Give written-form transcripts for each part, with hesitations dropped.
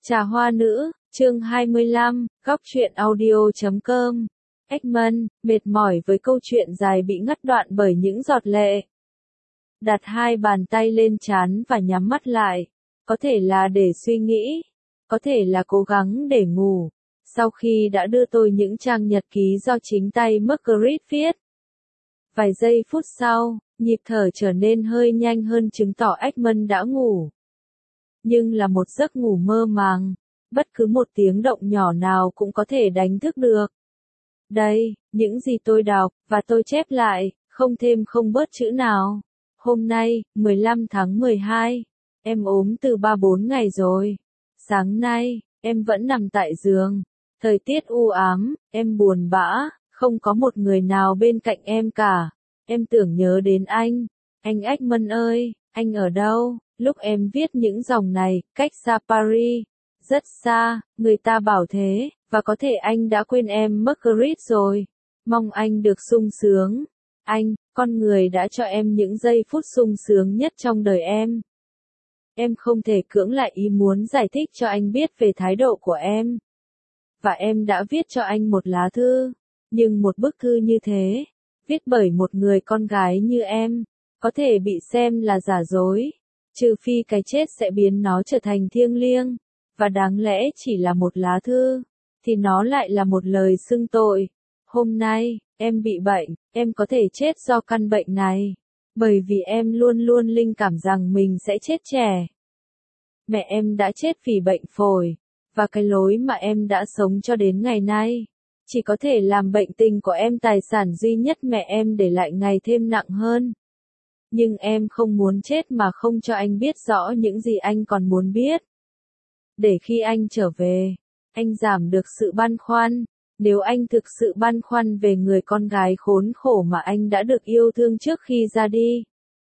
Trà hoa nữ, chương 25, góc truyện audio.com. Ekman, mệt mỏi với câu chuyện dài bị ngắt đoạn bởi những giọt lệ. Đặt hai bàn tay lên trán và nhắm mắt lại. Có thể là để suy nghĩ, có thể là cố gắng để ngủ. Sau khi đã đưa tôi những trang nhật ký do chính tay Margaret viết. Vài giây phút sau, nhịp thở trở nên hơi nhanh hơn chứng tỏ Ekman đã ngủ. Nhưng là một giấc ngủ mơ màng, bất cứ một tiếng động nhỏ nào cũng có thể đánh thức được. Đây, những gì tôi đọc, và tôi chép lại, không thêm không bớt chữ nào. Hôm nay, 15 tháng 12, em ốm từ 3-4 ngày rồi. Sáng nay, em vẫn nằm tại giường. Thời tiết u ám, em buồn bã, không có một người nào bên cạnh em cả. Em tưởng nhớ đến anh Ekman ơi, anh ở đâu? Lúc em viết những dòng này, cách xa Paris, rất xa, người ta bảo thế, và có thể anh đã quên em Margaret rồi. Mong anh được sung sướng. Anh, con người đã cho em những giây phút sung sướng nhất trong đời em. Em không thể cưỡng lại ý muốn giải thích cho anh biết về thái độ của em. Và em đã viết cho anh một lá thư. Nhưng một bức thư như thế, viết bởi một người con gái như em, có thể bị xem là giả dối. Trừ phi cái chết sẽ biến nó trở thành thiêng liêng, và đáng lẽ chỉ là một lá thư, thì nó lại là một lời xưng tội. Hôm nay, em bị bệnh, em có thể chết do căn bệnh này, bởi vì em luôn luôn linh cảm rằng mình sẽ chết trẻ. Mẹ em đã chết vì bệnh phổi, và cái lối mà em đã sống cho đến ngày nay, chỉ có thể làm bệnh tình của em tài sản duy nhất mẹ em để lại ngày thêm nặng hơn. Nhưng em không muốn chết mà không cho anh biết rõ những gì anh còn muốn biết. Để khi anh trở về, anh giảm được sự băn khoăn, nếu anh thực sự băn khoăn về người con gái khốn khổ mà anh đã được yêu thương trước khi ra đi.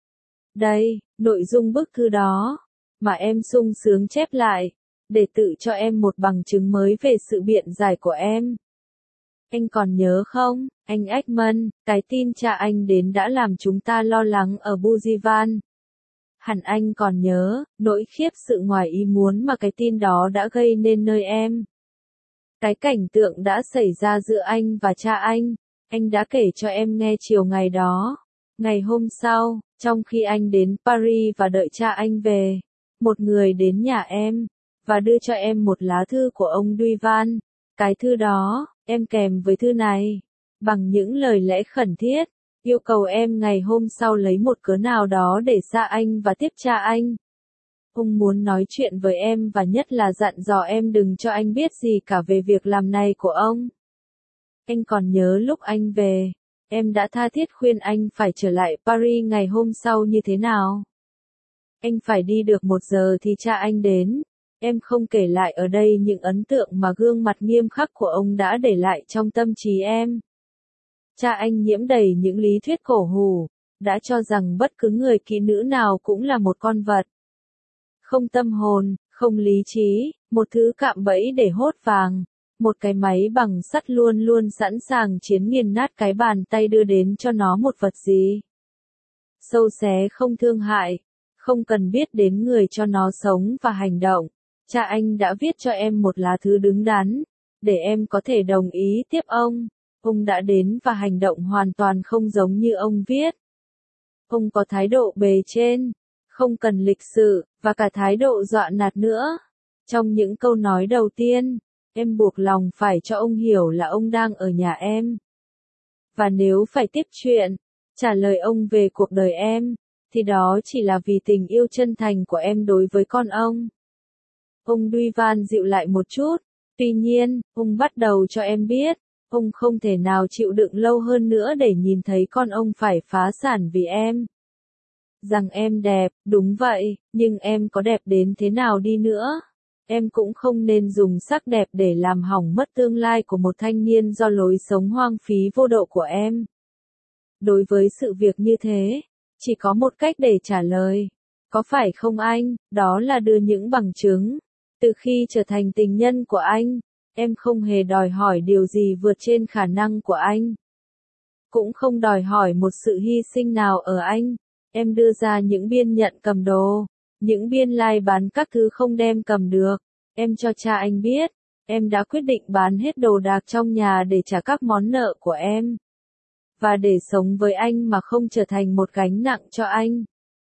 Đây, nội dung bức thư đó, mà em sung sướng chép lại, để tự cho em một bằng chứng mới về sự biện giải của em. Anh còn nhớ không, anh Ekman, cái tin cha anh đến đã làm chúng ta lo lắng ở Bujivan. Hẳn anh còn nhớ, nỗi khiếp sự ngoài ý muốn mà cái tin đó đã gây nên nơi em. Cái cảnh tượng đã xảy ra giữa anh và cha anh đã kể cho em nghe chiều ngày đó. Ngày hôm sau, trong khi anh đến Paris và đợi cha anh về, một người đến nhà em, và đưa cho em một lá thư của ông Duvan. Cái thư đó, em kèm với thư này, bằng những lời lẽ khẩn thiết, yêu cầu em ngày hôm sau lấy một cớ nào đó để xa anh và tiếp cha anh. Ông muốn nói chuyện với em và nhất là dặn dò em đừng cho anh biết gì cả về việc làm này của ông. Anh còn nhớ lúc anh về, em đã tha thiết khuyên anh phải trở lại Paris ngày hôm sau như thế nào. Anh phải đi được 1 giờ thì cha anh đến. Em không kể lại ở đây những ấn tượng mà gương mặt nghiêm khắc của ông đã để lại trong tâm trí em. Cha anh nhiễm đầy những lý thuyết cổ hủ, đã cho rằng bất cứ người kỹ nữ nào cũng là một con vật. Không tâm hồn, không lý trí, một thứ cạm bẫy để hốt vàng, một cái máy bằng sắt luôn luôn sẵn sàng chiến nghiền nát cái bàn tay đưa đến cho nó một vật gì. Sâu xé không thương hại, không cần biết đến người cho nó sống và hành động. Cha anh đã viết cho em một lá thư đứng đắn, để em có thể đồng ý tiếp ông. Ông đã đến và hành động hoàn toàn không giống như ông viết. Ông có thái độ bề trên, không cần lịch sự, và cả thái độ dọa nạt nữa. Trong những câu nói đầu tiên, em buộc lòng phải cho ông hiểu là ông đang ở nhà em. Và nếu phải tiếp chuyện, trả lời ông về cuộc đời em, thì đó chỉ là vì tình yêu chân thành của em đối với con ông. Ông Duvan dịu lại một chút, tuy nhiên, ông bắt đầu cho em biết, ông không thể nào chịu đựng lâu hơn nữa để nhìn thấy con ông phải phá sản vì em. Rằng em đẹp, đúng vậy, nhưng em có đẹp đến thế nào đi nữa, em cũng không nên dùng sắc đẹp để làm hỏng mất tương lai của một thanh niên do lối sống hoang phí vô độ của em. Đối với sự việc như thế, chỉ có một cách để trả lời. Có phải không anh, đó là đưa những bằng chứng. Từ khi trở thành tình nhân của anh, em không hề đòi hỏi điều gì vượt trên khả năng của anh. Cũng không đòi hỏi một sự hy sinh nào ở anh. Em đưa ra những biên nhận cầm đồ, những biên lai bán các thứ không đem cầm được. Em cho cha anh biết, em đã quyết định bán hết đồ đạc trong nhà để trả các món nợ của em. Và để sống với anh mà không trở thành một gánh nặng cho anh.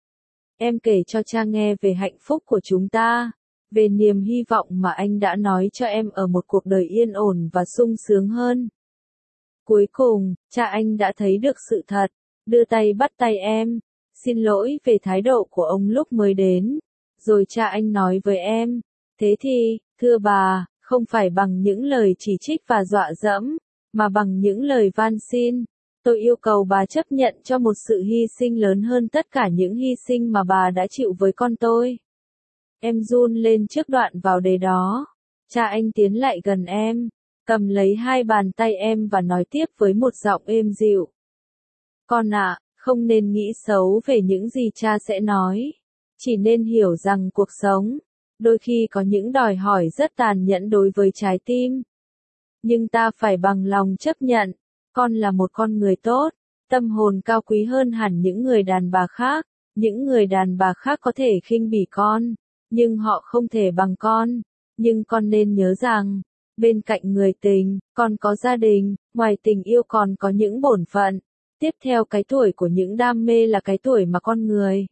Em kể cho cha nghe về hạnh phúc của chúng ta, về niềm hy vọng mà anh đã nói cho em ở một cuộc đời yên ổn và sung sướng hơn. Cuối cùng, cha anh đã thấy được sự thật, đưa tay bắt tay em, xin lỗi về thái độ của ông lúc mới đến. Rồi cha anh nói với em, thế thì, thưa bà, không phải bằng những lời chỉ trích và dọa dẫm, mà bằng những lời van xin. Tôi yêu cầu bà chấp nhận cho một sự hy sinh lớn hơn tất cả những hy sinh mà bà đã chịu với con tôi. Em run lên trước đoạn vào đề đó. Cha anh tiến lại gần em, cầm lấy hai bàn tay em và nói tiếp với một giọng êm dịu. Con ạ, không nên nghĩ xấu về những gì cha sẽ nói. Chỉ nên hiểu rằng cuộc sống, đôi khi có những đòi hỏi rất tàn nhẫn đối với trái tim. Nhưng ta phải bằng lòng chấp nhận, con là một con người tốt, tâm hồn cao quý hơn hẳn những người đàn bà khác. Những người đàn bà khác có thể khinh bỉ con, nhưng họ không thể bằng con. Nhưng con nên nhớ rằng, bên cạnh người tình, con có gia đình, ngoài tình yêu còn có những bổn phận. Tiếp theo cái tuổi của những đam mê là cái tuổi mà con người,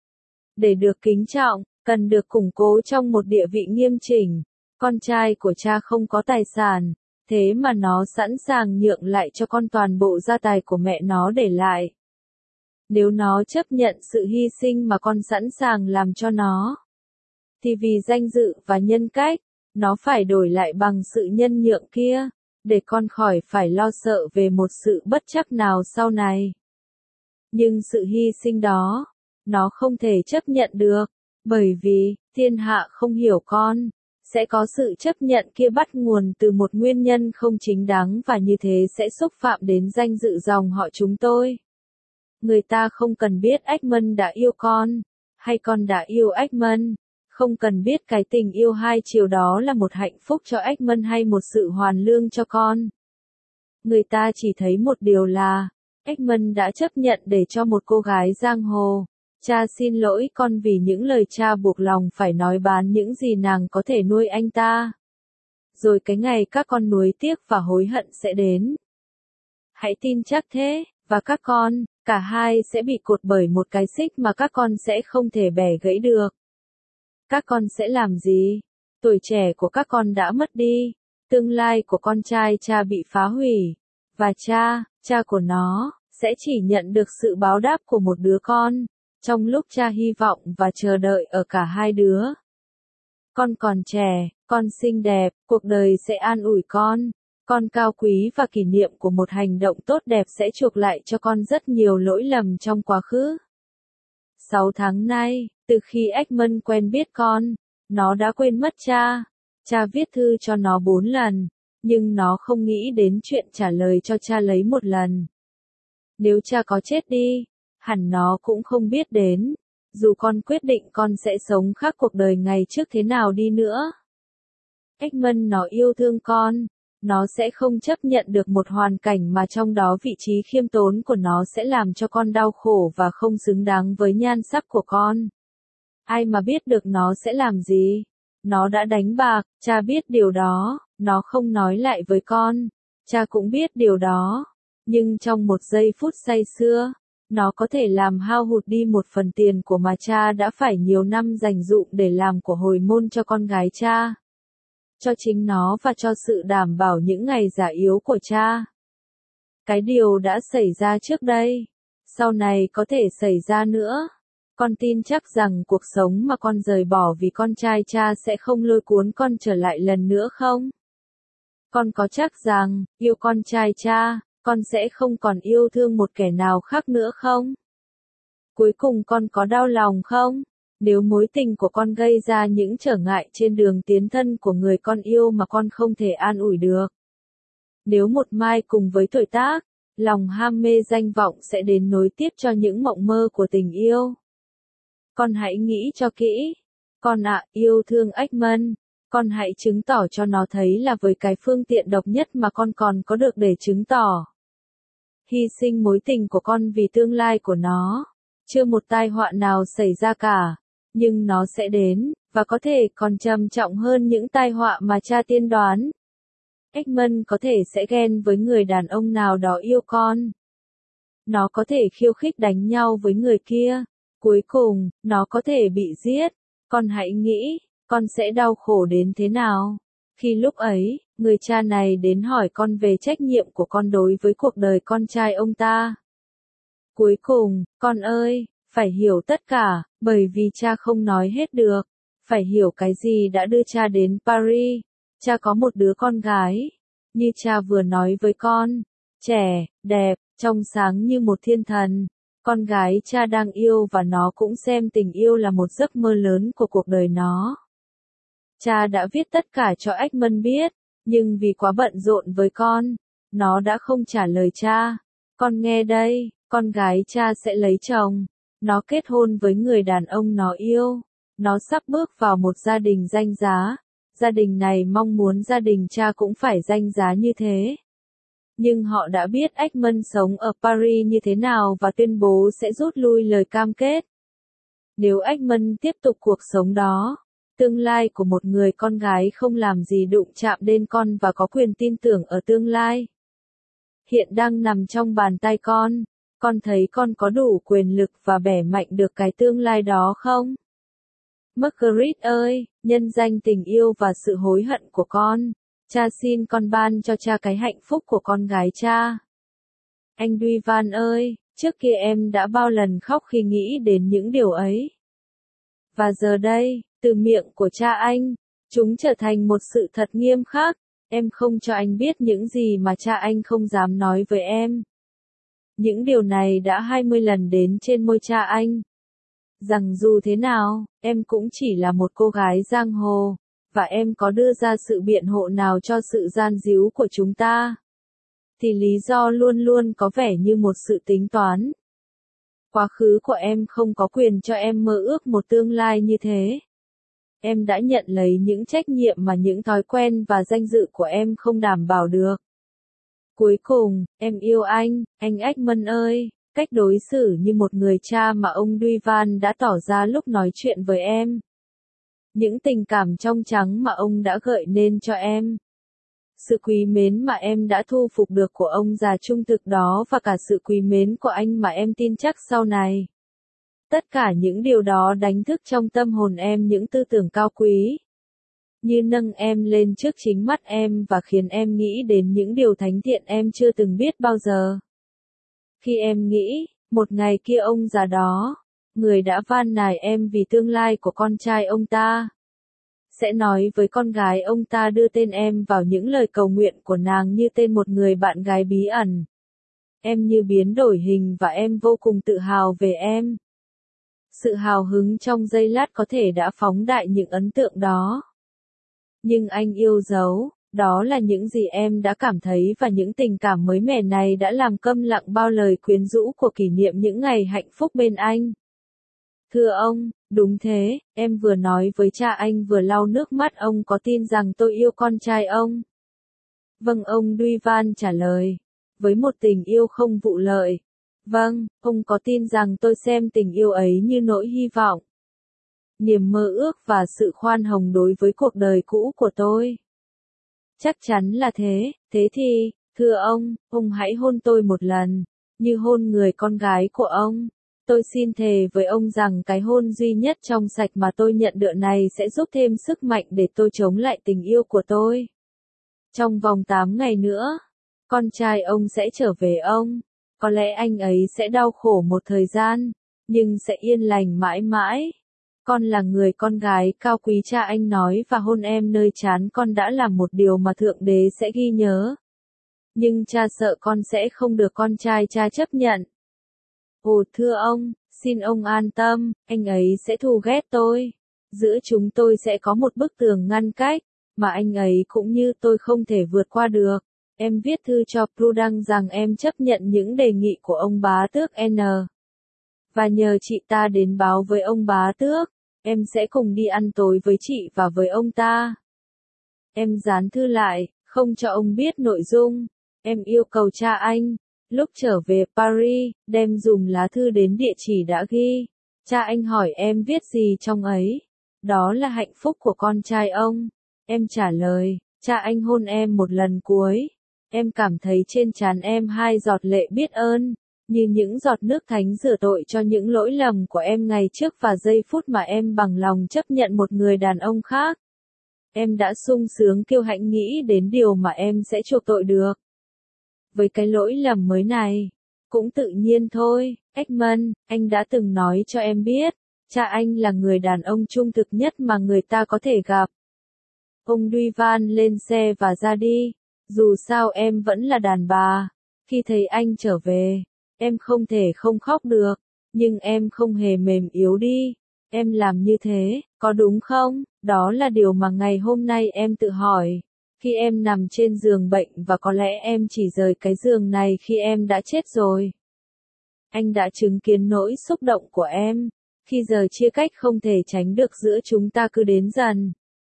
để được kính trọng, cần được củng cố trong một địa vị nghiêm chỉnh. Con trai của cha không có tài sản, thế mà nó sẵn sàng nhượng lại cho con toàn bộ gia tài của mẹ nó để lại. Nếu nó chấp nhận sự hy sinh mà con sẵn sàng làm cho nó, thì vì danh dự và nhân cách, nó phải đổi lại bằng sự nhân nhượng kia, để con khỏi phải lo sợ về một sự bất trắc nào sau này. Nhưng sự hy sinh đó, nó không thể chấp nhận được, bởi vì, thiên hạ không hiểu con, sẽ có sự chấp nhận kia bắt nguồn từ một nguyên nhân không chính đáng và như thế sẽ xúc phạm đến danh dự dòng họ chúng tôi. Người ta không cần biết Edmund đã yêu con, hay con đã yêu Edmund. Không cần biết cái tình yêu hai chiều đó là một hạnh phúc cho Edmund hay một sự hoàn lương cho con. Người ta chỉ thấy một điều là, Edmund đã chấp nhận để cho một cô gái giang hồ. Cha xin lỗi con vì những lời cha buộc lòng phải nói bán những gì nàng có thể nuôi anh ta. Rồi cái ngày các con nuối tiếc và hối hận sẽ đến. Hãy tin chắc thế, và các con, cả hai sẽ bị cột bởi một cái xích mà các con sẽ không thể bẻ gãy được. Các con sẽ làm gì? Tuổi trẻ của các con đã mất đi, tương lai của con trai cha bị phá hủy, và cha của nó, sẽ chỉ nhận được sự báo đáp của một đứa con, trong lúc cha hy vọng và chờ đợi ở cả hai đứa. Con còn trẻ, con xinh đẹp, cuộc đời sẽ an ủi con cao quý và kỷ niệm của một hành động tốt đẹp sẽ chuộc lại cho con rất nhiều lỗi lầm trong quá khứ. 6 tháng nay, từ khi Edmund quen biết con, nó đã quên mất cha. Cha viết thư cho nó 4 lần, nhưng nó không nghĩ đến chuyện trả lời cho cha lấy một lần. Nếu cha có chết đi, hẳn nó cũng không biết đến, dù con quyết định con sẽ sống khác cuộc đời ngày trước thế nào đi nữa. Edmund nó yêu thương con, nó sẽ không chấp nhận được một hoàn cảnh mà trong đó vị trí khiêm tốn của nó sẽ làm cho con đau khổ và không xứng đáng với nhan sắc của con. Ai mà biết được nó sẽ làm gì? Nó đã đánh bạc, cha biết điều đó, nó không nói lại với con. Cha cũng biết điều đó. Nhưng trong một giây phút say sưa, nó có thể làm hao hụt đi một phần tiền của mà cha đã phải nhiều năm dành dụm để làm của hồi môn cho con gái cha. Cho chính nó và cho sự đảm bảo những ngày già yếu của cha. Cái điều đã xảy ra trước đây, sau này có thể xảy ra nữa. Con tin chắc rằng cuộc sống mà con rời bỏ vì con trai cha sẽ không lôi cuốn con trở lại lần nữa không? Con có chắc rằng, yêu con trai cha, con sẽ không còn yêu thương một kẻ nào khác nữa không? Cuối cùng con có đau lòng không? Nếu mối tình của con gây ra những trở ngại trên đường tiến thân của người con yêu mà con không thể an ủi được. Nếu một mai cùng với tuổi tác, lòng ham mê danh vọng sẽ đến nối tiếp cho những mộng mơ của tình yêu. Con hãy nghĩ cho kỹ. Con ạ, yêu thương Edmund, con hãy chứng tỏ cho nó thấy là với cái phương tiện độc nhất mà con còn có được để chứng tỏ. Hy sinh mối tình của con vì tương lai của nó. Chưa một tai họa nào xảy ra cả, nhưng nó sẽ đến, và có thể còn trầm trọng hơn những tai họa mà cha tiên đoán. Edmund có thể sẽ ghen với người đàn ông nào đó yêu con. Nó có thể khiêu khích đánh nhau với người kia. Cuối cùng, nó có thể bị giết. Con hãy nghĩ, con sẽ đau khổ đến thế nào? Khi lúc ấy, người cha này đến hỏi con về trách nhiệm của con đối với cuộc đời con trai ông ta. Cuối cùng, con ơi, phải hiểu tất cả, bởi vì cha không nói hết được. Phải hiểu cái gì đã đưa cha đến Paris. Cha có một đứa con gái. Như cha vừa nói với con. Trẻ, đẹp, trong sáng như một thiên thần. Con gái cha đang yêu và nó cũng xem tình yêu là một giấc mơ lớn của cuộc đời nó. Cha đã viết tất cả cho Edmund biết, nhưng vì quá bận rộn với con, nó đã không trả lời cha. Con nghe đây, con gái cha sẽ lấy chồng. Nó kết hôn với người đàn ông nó yêu. Nó sắp bước vào một gia đình danh giá. Gia đình này mong muốn gia đình cha cũng phải danh giá như thế. Nhưng họ đã biết Edmund sống ở Paris như thế nào và tuyên bố sẽ rút lui lời cam kết. Nếu Edmund tiếp tục cuộc sống đó, tương lai của một người con gái không làm gì đụng chạm đến con và có quyền tin tưởng ở tương lai. Hiện đang nằm trong bàn tay con thấy con có đủ quyền lực và bẻ mạnh được cái tương lai đó không? Marguerite ơi, nhân danh tình yêu và sự hối hận của con, cha xin con ban cho cha cái hạnh phúc của con gái cha. Anh Duy ơi, trước kia em đã bao lần khóc khi nghĩ đến những điều ấy. Và giờ đây, từ miệng của cha anh, chúng trở thành một sự thật nghiêm khắc. Em không cho anh biết những gì mà cha anh không dám nói với em. Những điều này đã 20 lần đến trên môi cha anh. Rằng dù thế nào, em cũng chỉ là một cô gái giang hồ, và em có đưa ra sự biện hộ nào cho sự gian díu của chúng ta, thì lý do luôn luôn có vẻ như một sự tính toán. Quá khứ của em không có quyền cho em mơ ước một tương lai như thế. Em đã nhận lấy những trách nhiệm mà những thói quen và danh dự của em không đảm bảo được. Cuối cùng, em yêu anh Edmund ơi, cách đối xử như một người cha mà ông Duy đã tỏ ra lúc nói chuyện với em. Những tình cảm trong trắng mà ông đã gợi nên cho em. Sự quý mến mà em đã thu phục được của ông già trung thực đó và cả sự quý mến của anh mà em tin chắc sau này. Tất cả những điều đó đánh thức trong tâm hồn em những tư tưởng cao quý. Như nâng em lên trước chính mắt em và khiến em nghĩ đến những điều thánh thiện em chưa từng biết bao giờ. Khi em nghĩ, một ngày kia ông già đó, người đã van nài em vì tương lai của con trai ông ta, sẽ nói với con gái ông ta đưa tên em vào những lời cầu nguyện của nàng như tên một người bạn gái bí ẩn. Em như biến đổi hình và em vô cùng tự hào về em. Sự hào hứng trong giây lát có thể đã phóng đại những ấn tượng đó. Nhưng anh yêu dấu, đó là những gì em đã cảm thấy và những tình cảm mới mẻ này đã làm câm lặng bao lời quyến rũ của kỷ niệm những ngày hạnh phúc bên anh. Thưa ông, đúng thế, em vừa nói với cha anh vừa lau nước mắt. Ông có tin rằng tôi yêu con trai ông? Vâng, ông Duy trả lời, với một tình yêu không vụ lợi. Vâng, ông có tin rằng tôi xem tình yêu ấy như nỗi hy vọng, niềm mơ ước và sự khoan hồng đối với cuộc đời cũ của tôi? Chắc chắn là thế, thế thì, thưa ông hãy hôn tôi một lần, như hôn người con gái của ông. Tôi xin thề với ông rằng cái hôn duy nhất trong sạch mà tôi nhận được này sẽ giúp thêm sức mạnh để tôi chống lại tình yêu của tôi. Trong vòng 8 ngày nữa, con trai ông sẽ trở về ông. Có lẽ anh ấy sẽ đau khổ một thời gian, nhưng sẽ yên lành mãi mãi. Con là người con gái cao quý, cha anh nói, và hôn em nơi trán con đã là một điều mà Thượng Đế sẽ ghi nhớ. Nhưng cha sợ con sẽ không được con trai cha chấp nhận. Ồ thưa ông, xin ông an tâm, anh ấy sẽ thù ghét tôi. Giữa chúng tôi sẽ có một bức tường ngăn cách, mà anh ấy cũng như tôi không thể vượt qua được. Em viết thư cho Prudence rằng em chấp nhận những đề nghị của ông bá tước N. Và nhờ chị ta đến báo với ông bá tước, em sẽ cùng đi ăn tối với chị và với ông ta. Em dán thư lại, không cho ông biết nội dung. Em yêu cầu cha anh, lúc trở về Paris, đem dùm lá thư đến địa chỉ đã ghi. Cha anh hỏi em viết gì trong ấy. Đó là hạnh phúc của con trai ông. Em trả lời, cha anh hôn em một lần cuối. Em cảm thấy trên trán em 2 giọt lệ biết ơn, như những giọt nước thánh rửa tội cho những lỗi lầm của em ngày trước và giây phút mà em bằng lòng chấp nhận một người đàn ông khác. Em đã sung sướng kiêu hãnh nghĩ đến điều mà em sẽ chuộc tội được. Với cái lỗi lầm mới này, cũng tự nhiên thôi, Edmund, anh đã từng nói cho em biết, cha anh là người đàn ông trung thực nhất mà người ta có thể gặp. Ông Duval lên xe và ra đi, dù sao em vẫn là đàn bà. Khi thấy anh trở về, em không thể không khóc được, nhưng em không hề mềm yếu đi. Em làm như thế, có đúng không? Đó là điều mà ngày hôm nay em tự hỏi. Khi em nằm trên giường bệnh và có lẽ em chỉ rời cái giường này khi em đã chết rồi. Anh đã chứng kiến nỗi xúc động của em, khi giờ chia cách không thể tránh được giữa chúng ta cứ đến dần.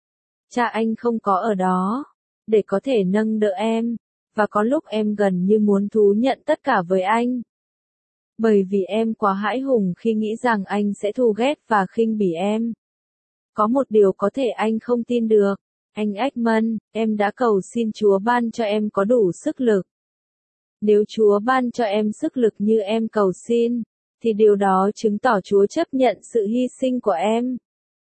Cha anh không có ở đó, để có thể nâng đỡ em, và có lúc em gần như muốn thú nhận tất cả với anh. Bởi vì em quá hãi hùng khi nghĩ rằng anh sẽ thù ghét và khinh bỉ em. Có một điều có thể anh không tin được, anh Edmund, em đã cầu xin Chúa ban cho em có đủ sức lực. Nếu Chúa ban cho em sức lực như em cầu xin, thì điều đó chứng tỏ Chúa chấp nhận sự hy sinh của em.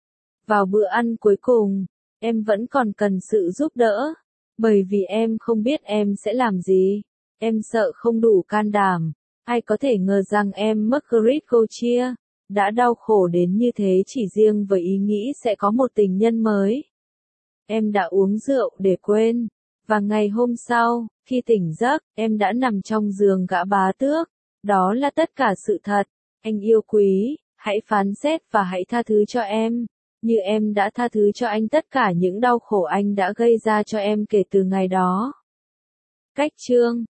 Vào bữa ăn cuối cùng, em vẫn còn cần sự giúp đỡ, bởi vì em không biết em sẽ làm gì. Em sợ không đủ can đảm. Ai có thể ngờ rằng em Margaret Gauthier đã đau khổ đến như thế chỉ riêng với ý nghĩ sẽ có một tình nhân mới. Em đã uống rượu để quên, và ngày hôm sau, khi tỉnh giấc, em đã nằm trong giường gã bá tước. Đó là tất cả sự thật. Anh yêu quý, hãy phán xét và hãy tha thứ cho em, như em đã tha thứ cho anh tất cả những đau khổ anh đã gây ra cho em kể từ ngày đó. Cách chương